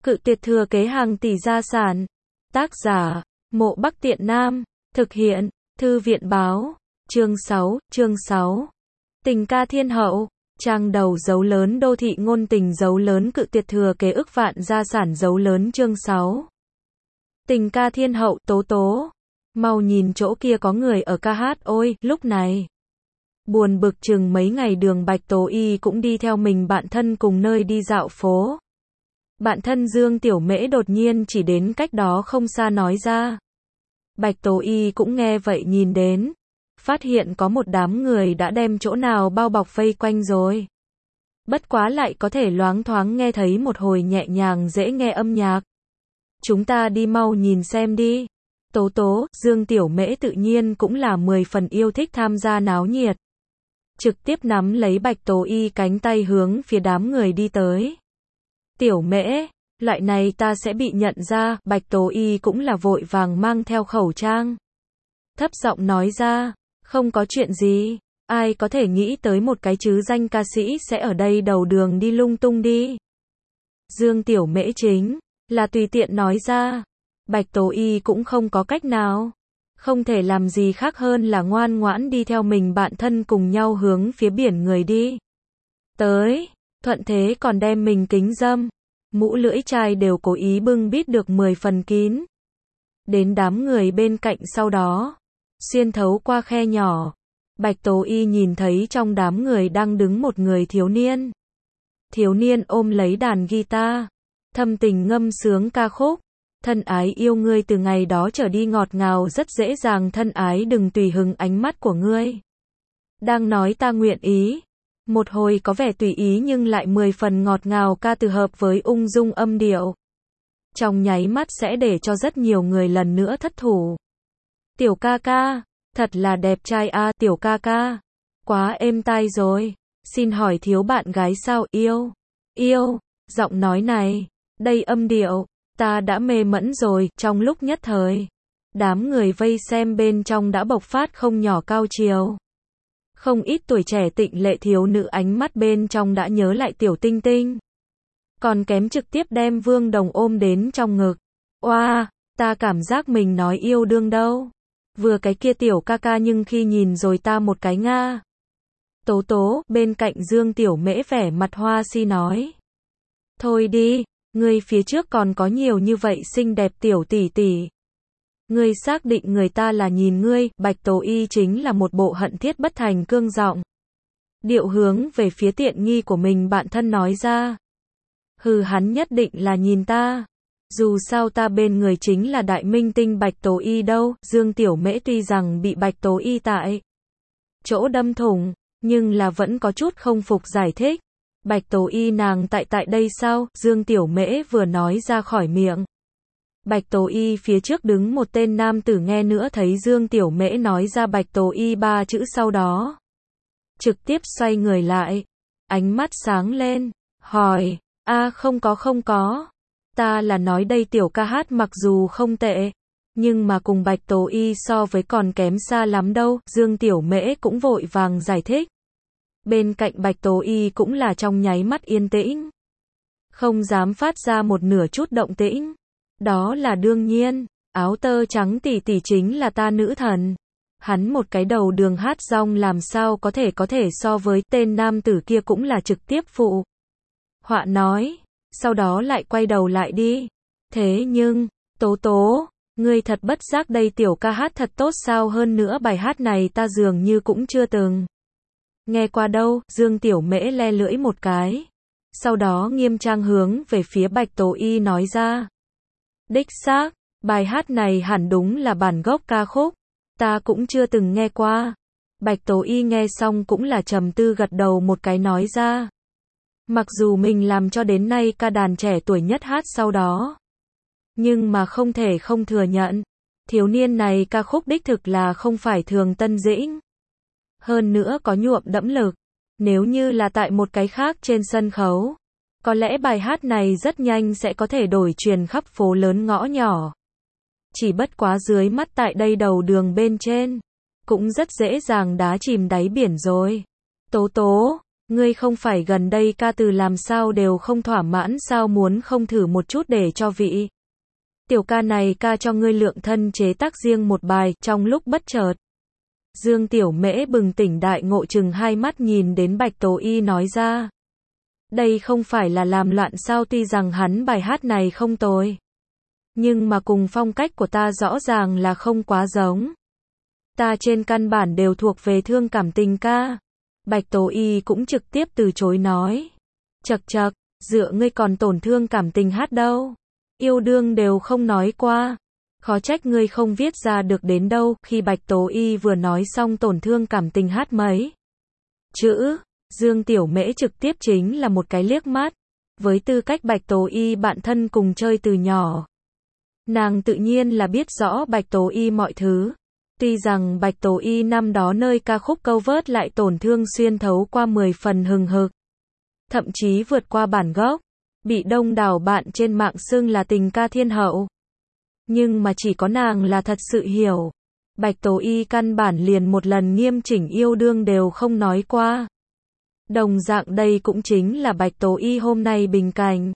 Cự tuyệt thừa kế hàng tỷ gia sản. Tác giả, Mộ Bắc Tiện Nam. Thực hiện, Thư viện báo. Chương 6. Tình ca thiên hậu. Trang đầu dấu lớn đô thị ngôn tình dấu lớn cự tuyệt thừa kế ức vạn gia sản dấu lớn chương 6. Tình ca thiên hậu tố tố. Mau nhìn chỗ kia có người ở ca hát ôi, lúc này. Buồn bực chừng mấy ngày Đường Bạch Tố Y cũng đi theo mình bạn thân cùng nơi đi dạo phố. Bạn thân Dương Tiểu Mễ đột nhiên chỉ đến cách đó không xa nói ra. Bạch Tố Y cũng nghe vậy nhìn đến. Phát hiện có một đám người đã đem chỗ nào bao bọc vây quanh rồi. Bất quá lại có thể loáng thoáng nghe thấy một hồi nhẹ nhàng dễ nghe âm nhạc. Chúng ta đi mau nhìn xem đi. Tố tố, Dương Tiểu Mễ tự nhiên cũng là 10 phần yêu thích tham gia náo nhiệt. Trực tiếp nắm lấy Bạch Tố Y cánh tay hướng phía đám người đi tới. Tiểu Mễ, loại này ta sẽ bị nhận ra, Bạch Tố Y cũng là vội vàng mang theo khẩu trang. Thấp giọng nói ra, không có chuyện gì, ai có thể nghĩ tới một cái chứ danh ca sĩ sẽ ở đây đầu đường đi lung tung đi. Dương Tiểu Mễ chính là tùy tiện nói ra. Bạch Tố Y cũng không có cách nào. Không thể làm gì khác hơn là ngoan ngoãn đi theo mình bạn thân cùng nhau hướng phía biển người đi. Tới, thuận thế còn đem mình kính dâm, mũ lưỡi chai đều cố ý bưng bít được 10 phần kín. Đến đám người bên cạnh sau đó, xuyên thấu qua khe nhỏ, Bạch Tố Y nhìn thấy trong đám người đang đứng một người thiếu niên. Thiếu niên ôm lấy đàn guitar, thâm tình ngâm sướng ca khúc. Thân ái yêu ngươi từ ngày đó trở đi ngọt ngào rất dễ dàng thân ái đừng tùy hứng ánh mắt của ngươi. Đang nói ta nguyện ý. Một hồi có vẻ tùy ý nhưng lại 10 phần ngọt ngào ca từ hợp với ung dung âm điệu. Trong nháy mắt sẽ để cho rất nhiều người lần nữa thất thủ. Tiểu ca ca, thật là đẹp trai a tiểu ca ca. Quá êm tai rồi. Xin hỏi thiếu bạn gái sao yêu. Giọng nói này, đây âm điệu. Ta đã mê mẫn rồi, trong lúc nhất thời. Đám người vây xem bên trong đã bộc phát không nhỏ cao chiều. Không ít tuổi trẻ tịnh lệ thiếu nữ ánh mắt bên trong đã nhớ lại Tiểu Tinh Tinh. Còn kém trực tiếp đem Vương Đồng ôm đến trong ngực. Oa, ta cảm giác mình nói yêu đương đâu. Vừa cái kia tiểu ca ca nhưng khi nhìn rồi ta một cái nga. Tố tố, bên cạnh Dương Tiểu Mễ vẻ mặt hoa si nói. Thôi đi. Ngươi phía trước còn có nhiều như vậy xinh đẹp tiểu tỷ tỷ. Ngươi xác định người ta là nhìn ngươi, Bạch Tố Y chính là một bộ hận thiết bất thành cương giọng. Điệu hướng về phía tiện nghi của mình bạn thân nói ra. Hừ hắn nhất định là nhìn ta. Dù sao ta bên người chính là đại minh tinh Bạch Tố Y đâu, Dương Tiểu Mễ tuy rằng bị Bạch Tố Y tại chỗ đâm thủng, nhưng là vẫn có chút không phục giải thích. Bạch Tố Y nàng tại đây sao? Dương Tiểu Mễ vừa nói ra khỏi miệng. Bạch Tố Y phía trước đứng một tên nam tử nghe nữa thấy Dương Tiểu Mễ nói ra Bạch Tố Y 3 chữ sau đó. Trực tiếp xoay người lại. Ánh mắt sáng lên. Hỏi. Không có. Ta là nói đây tiểu ca hát mặc dù không tệ. Nhưng mà cùng Bạch Tố Y so với còn kém xa lắm đâu. Dương Tiểu Mễ cũng vội vàng giải thích. Bên cạnh Bạch Tố Y cũng là trong nháy mắt yên tĩnh. Không dám phát ra một nửa chút động tĩnh. Đó là đương nhiên, áo tơ trắng tỷ tỷ chính là ta nữ thần. Hắn một cái đầu đường hát rong làm sao có thể so với tên nam tử kia cũng là trực tiếp phụ. Họa nói, sau đó lại quay đầu lại đi. Thế nhưng, tố tố, ngươi thật bất giác đây tiểu ca hát thật tốt sao hơn nữa bài hát này ta dường như cũng chưa từng nghe qua đâu, Dương Tiểu Mễ le lưỡi một cái. Sau đó nghiêm trang hướng về phía Bạch Tố Y nói ra. Đích xác, bài hát này hẳn đúng là bản gốc ca khúc. Ta cũng chưa từng nghe qua. Bạch Tố Y nghe xong cũng là trầm tư gật đầu một cái nói ra. Mặc dù mình làm cho đến nay ca đàn trẻ tuổi nhất hát sau đó. Nhưng mà không thể không thừa nhận. Thiếu niên này ca khúc đích thực là không phải thường tân dĩnh. Hơn nữa có nhuộm đẫm lực. Nếu như là tại một cái khác trên sân khấu, có lẽ bài hát này rất nhanh sẽ có thể đổi truyền khắp phố lớn ngõ nhỏ. Chỉ bất quá dưới mắt tại đây đầu đường bên trên, cũng rất dễ dàng đá chìm đáy biển rồi. Tố tố, Ngươi không phải gần đây ca từ làm sao đều không thỏa mãn sao muốn không thử một chút để cho vị tiểu ca này ca cho ngươi lượng thân chế tác riêng một bài, trong lúc bất chợt. Dương Tiểu Mễ bừng tỉnh đại ngộ chừng hai mắt nhìn đến Bạch Tố Y nói ra. Đây không phải là làm loạn sao tuy rằng hắn bài hát này không tồi. Nhưng mà cùng phong cách của ta rõ ràng là không quá giống. Ta trên căn bản đều thuộc về thương cảm tình ca. Bạch Tố Y cũng trực tiếp từ chối nói. Chậc chậc, dựa ngươi còn tổn thương cảm tình hát đâu. Yêu đương đều không nói qua. Khó trách ngươi không viết ra được đến đâu. Khi Bạch Tố Y vừa nói xong tổn thương cảm tình hát mấy chữ, Dương Tiểu Mễ trực tiếp chính là một cái liếc mắt. Với tư cách Bạch Tố Y bạn thân cùng chơi từ nhỏ, nàng tự nhiên là biết rõ Bạch Tố Y mọi thứ. Tuy rằng Bạch Tố Y năm đó nơi ca khúc câu vớt lại tổn thương xuyên thấu qua 10 phần hừng hực, thậm chí vượt qua bản gốc, bị đông đảo bạn trên mạng xưng là tình ca thiên hậu. Nhưng mà chỉ có nàng là thật sự hiểu. Bạch Tố Y căn bản liền một lần nghiêm chỉnh yêu đương đều không nói qua. Đồng dạng đây cũng chính là Bạch Tố Y hôm nay bình cảnh.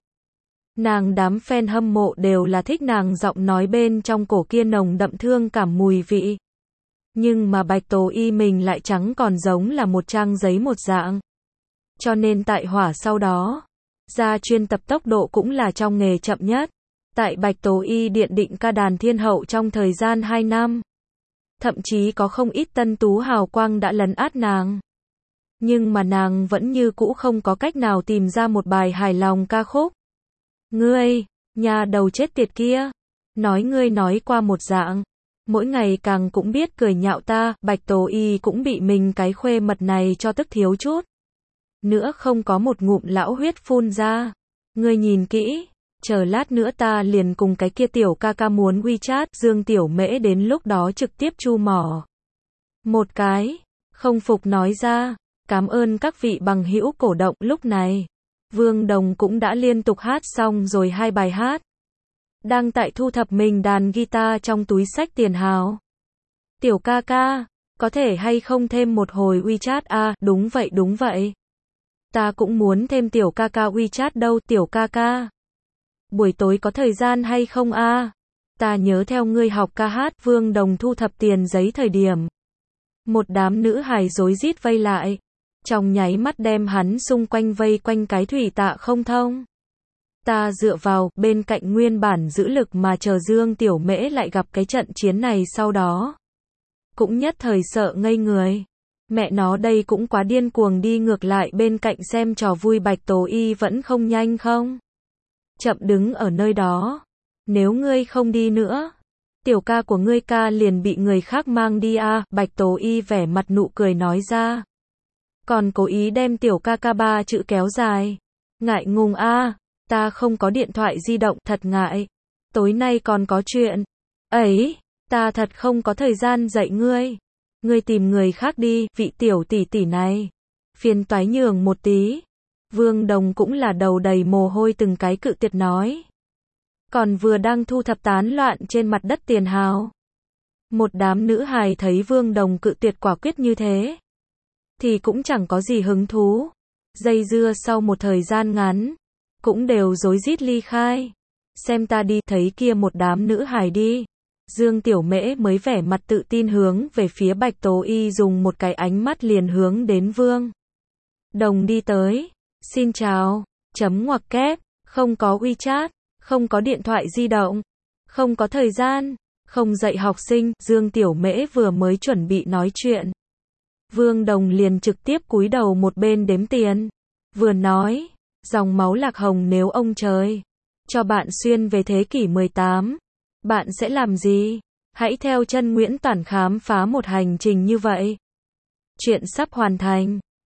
Nàng đám fan hâm mộ đều là thích nàng giọng nói bên trong cổ kia nồng đậm thương cảm mùi vị. Nhưng mà Bạch Tố Y mình lại chẳng còn giống là một trang giấy một dạng. Cho nên tại hỏa sau đó, ra chuyên tập tốc độ cũng là trong nghề chậm nhất. Tại Bạch Tố Y điện định ca đàn thiên hậu trong thời gian 2 năm. Thậm chí có không ít tân tú hào quang đã lấn át nàng. Nhưng mà nàng vẫn như cũ không có cách nào tìm ra một bài hài lòng ca khúc. Ngươi, nhà đầu chết tiệt kia, nói ngươi nói qua một dạng, mỗi ngày càng cũng biết cười nhạo ta. Bạch Tố Y cũng bị mình cái khuê mật này cho tức thiếu chút nữa không có một ngụm lão huyết phun ra. Ngươi nhìn kỹ, chờ lát nữa ta liền cùng cái kia tiểu ca ca muốn WeChat. Dương Tiểu Mễ đến lúc đó trực tiếp chu mỏ một cái, không phục nói ra. Cảm ơn các vị bằng hữu cổ động. Lúc này, Vương Đồng cũng đã liên tục hát xong rồi 2 bài hát. Đang tại thu thập mình đàn guitar trong túi xách tiền hào. Tiểu ca ca, có thể hay không thêm một hồi WeChat à? Đúng vậy. Ta cũng muốn thêm tiểu ca ca WeChat đâu. Tiểu ca ca, buổi tối có thời gian hay không à? Ta nhớ theo ngươi học ca hát. Vương Đồng thu thập tiền giấy thời điểm, một đám nữ hài rối rít vây lại. Trong nháy mắt đem hắn xung quanh vây quanh cái thủy tạ không thông. Ta dựa vào, bên cạnh nguyên bản giữ lực mà chờ Dương Tiểu Mễ lại gặp cái trận chiến này sau đó. Cũng nhất thời sợ ngây người. Mẹ nó đây cũng quá điên cuồng đi, ngược lại bên cạnh xem trò vui Bạch Tố Y vẫn không nhanh không chậm đứng ở nơi đó. Nếu ngươi không đi nữa, tiểu ca của ngươi ca liền bị người khác mang đi à? Bạch Tố Y vẻ mặt nụ cười nói ra. Còn cố ý đem tiểu ca ca 3 chữ kéo dài. Ngại ngùng à, ta không có điện thoại di động, thật ngại. Tối nay còn có chuyện. Ấy, ta thật không có thời gian dạy ngươi. Ngươi tìm người khác đi, vị tiểu tỷ tỷ này. Phiền toái nhường một tí. Vương Đồng cũng là đầu đầy mồ hôi từng cái cự tuyệt nói. Còn vừa đang thu thập tán loạn trên mặt đất tiền hào. Một đám nữ hài thấy Vương Đồng cự tuyệt quả quyết như thế, thì cũng chẳng có gì hứng thú. Dây dưa sau một thời gian ngắn, cũng đều rối rít ly khai. Xem ta đi, thấy kia một đám nữ hài đi. Dương Tiểu Mễ mới vẻ mặt tự tin hướng về phía Bạch Tố Y, dùng một cái ánh mắt liền hướng đến Vương Đồng đi tới. Xin chào, chấm ngoặc kép, không có WeChat, không có điện thoại di động, không có thời gian, không dạy học sinh. Dương Tiểu Mễ vừa mới chuẩn bị nói chuyện, Vương Đồng liền trực tiếp cúi đầu một bên đếm tiền. Vừa nói, dòng máu lạc hồng, nếu ông trời cho bạn xuyên về thế kỷ 18, bạn sẽ làm gì? Hãy theo chân Nguyễn Toản khám phá một hành trình như vậy. Chuyện sắp hoàn thành.